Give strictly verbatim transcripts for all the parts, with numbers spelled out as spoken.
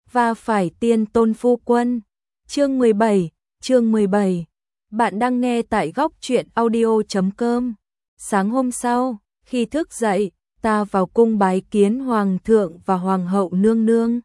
và phải tiên tôn phu quân. Chương mười bảy, chương mười bảy. Bạn đang nghe tại góc truyện audio chấm com. Sáng hôm sau, khi thức dậy, ta vào cung bái kiến hoàng thượng và hoàng hậu nương nương.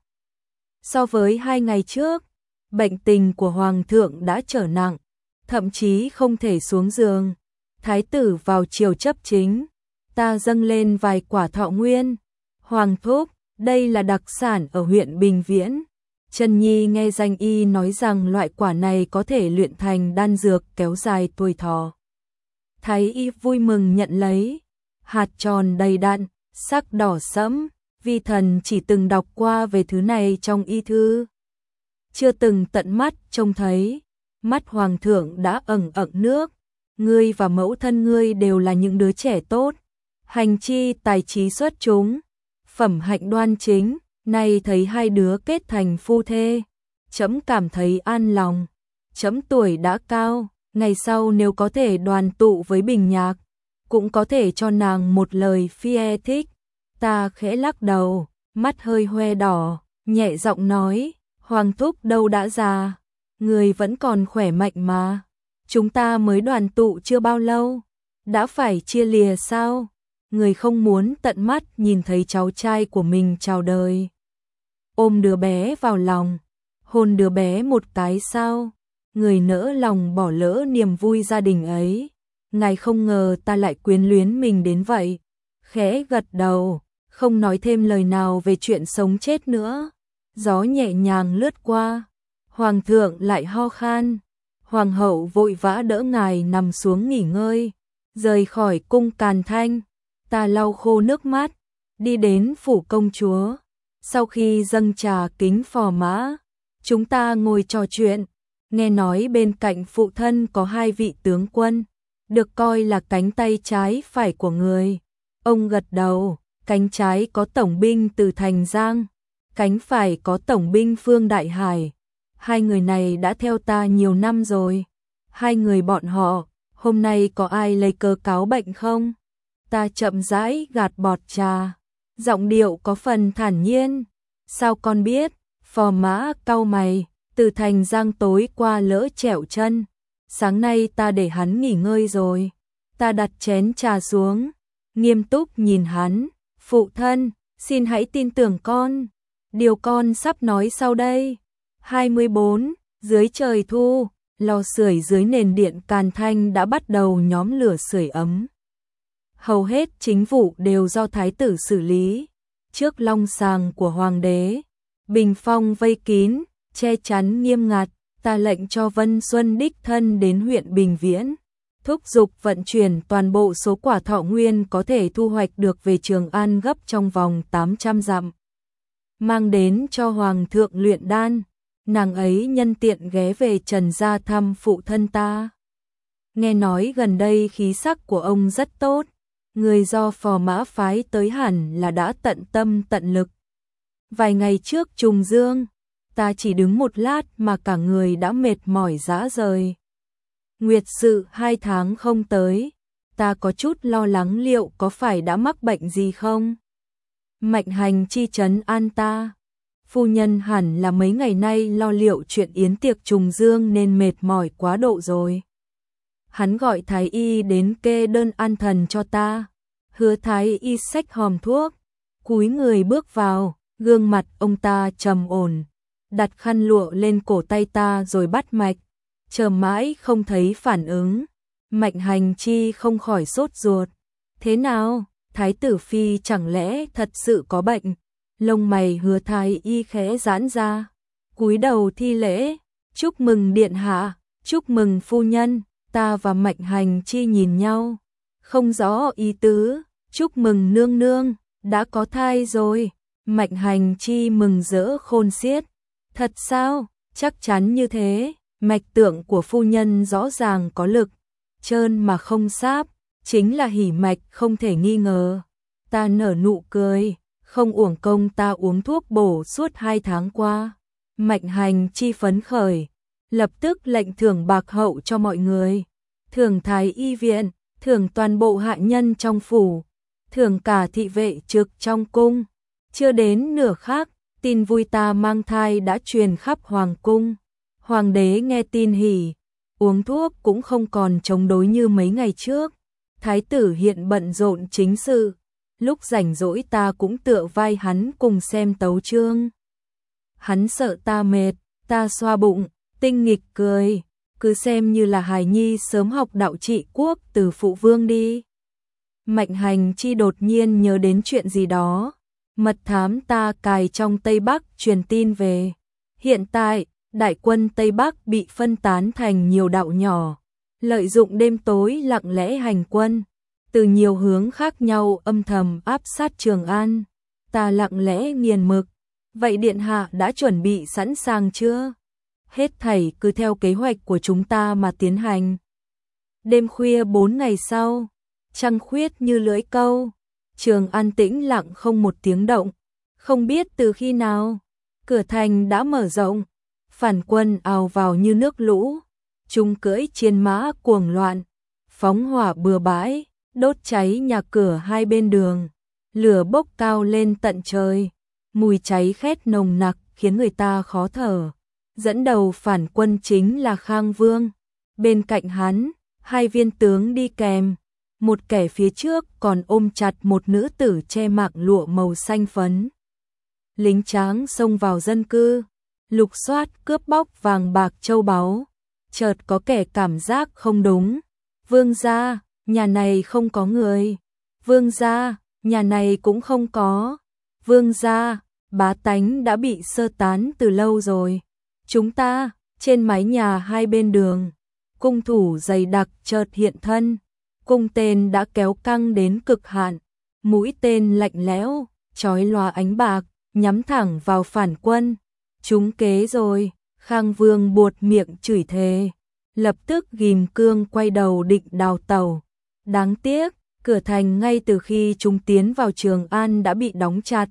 So với hai ngày trước, bệnh tình của hoàng thượng đã trở nặng, thậm chí không thể xuống giường. Thái tử vào triều chấp chính, ta dâng lên vài quả thọ nguyên. Hoàng thúc, đây là đặc sản ở huyện Bình Viễn. Trần Nhi nghe danh y nói rằng loại quả này có thể luyện thành đan dược kéo dài tuổi thọ. Thái y vui mừng nhận lấy, hạt tròn đầy đặn, sắc đỏ sẫm, vi thần chỉ từng đọc qua về thứ này trong y thư, chưa từng tận mắt trông thấy. Mắt hoàng thượng đã ẩn ẩn nước, ngươi và mẫu thân ngươi đều là những đứa trẻ tốt, hành chi tài trí xuất chúng, phẩm hạnh đoan chính, nay thấy hai đứa kết thành phu thê, trẫm cảm thấy an lòng. Trẫm tuổi đã cao, ngày sau nếu có thể đoàn tụ với Bình Nhạc, cũng có thể cho nàng một lời phi thích. Ta khẽ lắc đầu, mắt hơi hoe đỏ, nhẹ giọng nói, hoàng thúc đâu đã già, người vẫn còn khỏe mạnh mà. Chúng ta mới đoàn tụ chưa bao lâu, đã phải chia lìa sao? Người không muốn tận mắt nhìn thấy cháu trai của mình chào đời, ôm đứa bé vào lòng, hôn đứa bé một cái sao? Người nỡ lòng bỏ lỡ niềm vui gia đình ấy. Ngài không ngờ ta lại quyến luyến mình đến vậy. Khẽ gật đầu, không nói thêm lời nào về chuyện sống chết nữa. Gió nhẹ nhàng lướt qua, hoàng thượng lại ho khan. Hoàng hậu vội vã đỡ ngài nằm xuống nghỉ ngơi, rời khỏi cung Càn Thanh. Ta lau khô nước mắt, đi đến phủ công chúa. Sau khi dâng trà kính phò mã, chúng ta ngồi trò chuyện. Nghe nói bên cạnh phụ thân có hai vị tướng quân, được coi là cánh tay trái phải của người. Ông gật đầu, cánh trái có tổng binh từ Thành Giang, cánh phải có tổng binh Phương Đại Hải. Hai người này đã theo ta nhiều năm rồi. Hai người bọn họ, hôm nay có ai lấy cớ cáo bệnh không? Ta chậm rãi gạt bọt trà, giọng điệu có phần thản nhiên. Sao con biết? Phò mã cau mày, từ Thành Giang tối qua lỡ trẹo chân, sáng nay ta để hắn nghỉ ngơi rồi. Ta đặt chén trà xuống, nghiêm túc nhìn hắn. Phụ thân, xin hãy tin tưởng con. Điều con sắp nói sau đây. hai mươi bốn, dưới trời thu, lò sưởi dưới nền điện Càn Thanh đã bắt đầu nhóm lửa sưởi ấm. Hầu hết chính vụ đều do thái tử xử lý. Trước long sàng của hoàng đế, bình phong vây kín, che chắn nghiêm ngặt. Ta lệnh cho Vân Xuân đích thân đến huyện Bình Viễn, thúc giục vận chuyển toàn bộ số quả thọ nguyên có thể thu hoạch được về Trường An gấp trong vòng tám trăm dặm, mang đến cho hoàng thượng luyện đan. Nàng ấy nhân tiện ghé về Trần gia thăm phụ thân ta. Nghe nói gần đây khí sắc của ông rất tốt, người do phò mã phái tới hẳn là đã tận tâm tận lực. Vài ngày trước trùng dương, ta chỉ đứng một lát mà cả người đã mệt mỏi rã rời. Nguyệt sự hai tháng không tới, ta có chút lo lắng liệu có phải đã mắc bệnh gì không? Mạnh Hành chi trấn an ta. Phu nhân hẳn là mấy ngày nay lo liệu chuyện yến tiệc trùng dương nên mệt mỏi quá độ rồi. Hắn gọi thái y đến kê đơn an thần cho ta. Hứa thái y xách hòm thuốc, cúi người bước vào, gương mặt ông ta trầm ổn, đặt khăn lụa lên cổ tay ta rồi bắt mạch. Chờ mãi không thấy phản ứng, Mạnh Hành chi không khỏi sốt ruột. Thế nào, thái tử phi chẳng lẽ thật sự có bệnh? Lông mày Hứa thái y khẽ giãn ra, cúi đầu thi lễ, chúc mừng điện hạ, chúc mừng phu nhân. Ta và Mạnh Hành chi nhìn nhau, không rõ ý tứ. Chúc mừng nương nương, đã có thai rồi. Mạnh Hành chi mừng rỡ khôn xiết. Thật sao? Chắc chắn như thế. Mạch tượng của phu nhân rõ ràng có lực, trơn mà không sáp, chính là hỉ mạch không thể nghi ngờ. Ta nở nụ cười, không uổng công ta uống thuốc bổ suốt hai tháng qua. Mạnh Hành chi phấn khởi, lập tức lệnh thưởng bạc hậu cho mọi người, thưởng thái y viện, thưởng toàn bộ hạ nhân trong phủ, thưởng cả thị vệ trực trong cung. Chưa đến nửa khắc, tin vui ta mang thai đã truyền khắp hoàng cung. Hoàng đế nghe tin hỉ, uống thuốc cũng không còn chống đối như mấy ngày trước. Thái tử hiện bận rộn chính sự, lúc rảnh rỗi ta cũng tựa vai hắn cùng xem tấu chương. Hắn sợ ta mệt, ta xoa bụng, tinh nghịch cười, cứ xem như là hài nhi sớm học đạo trị quốc từ phụ vương đi. Mạnh Hành Chi đột nhiên nhớ đến chuyện gì đó. Mật thám ta cài trong Tây Bắc truyền tin về. Hiện tại, đại quân Tây Bắc bị phân tán thành nhiều đạo nhỏ, lợi dụng đêm tối lặng lẽ hành quân, từ nhiều hướng khác nhau âm thầm áp sát Trường An. Ta lặng lẽ nghiền mực. Vậy điện hạ đã chuẩn bị sẵn sàng chưa? Hết thảy cứ theo kế hoạch của chúng ta mà tiến hành. Đêm khuya bốn ngày sau, trăng khuyết như lưỡi câu, Trường An tĩnh lặng không một tiếng động. Không biết từ khi nào, cửa thành đã mở rộng, phản quân ào vào như nước lũ, chúng cưỡi trên mã cuồng loạn, phóng hỏa bừa bãi, đốt cháy nhà cửa hai bên đường, lửa bốc cao lên tận trời, mùi cháy khét nồng nặc khiến người ta khó thở. Dẫn đầu phản quân chính là Khang Vương, bên cạnh hắn, hai viên tướng đi kèm, một kẻ phía trước còn ôm chặt một nữ tử che mạc lụa màu xanh phấn. Lính tráng xông vào dân cư, lục soát cướp bóc vàng bạc châu báu, chợt có kẻ cảm giác không đúng. Vương gia, nhà này không có người. Vương gia, nhà này cũng không có. Vương gia, bá tánh đã bị sơ tán từ lâu rồi. Chúng ta, trên mái nhà hai bên đường, cung thủ dày đặc chợt hiện thân, cung tên đã kéo căng đến cực hạn, mũi tên lạnh lẽo, chói lòa ánh bạc, nhắm thẳng vào phản quân. Trúng kế rồi, Khang Vương buột miệng chửi thề, lập tức ghim cương quay đầu định đào tẩu. Đáng tiếc, cửa thành ngay từ khi chúng tiến vào Trường An đã bị đóng chặt.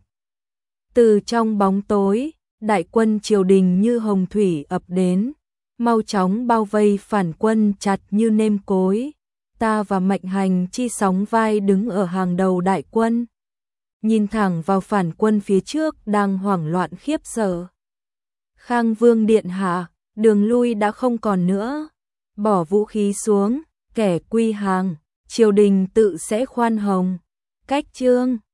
Từ trong bóng tối, đại quân triều đình như hồng thủy ập đến, mau chóng bao vây phản quân chặt như nêm cối. Ta và Mạnh Hành Chi sóng vai đứng ở hàng đầu đại quân, nhìn thẳng vào phản quân phía trước đang hoảng loạn khiếp sợ. Khang Vương điện hạ, đường lui đã không còn nữa, bỏ vũ khí xuống, kẻ quy hàng, triều đình tự sẽ khoan hồng. Cách chương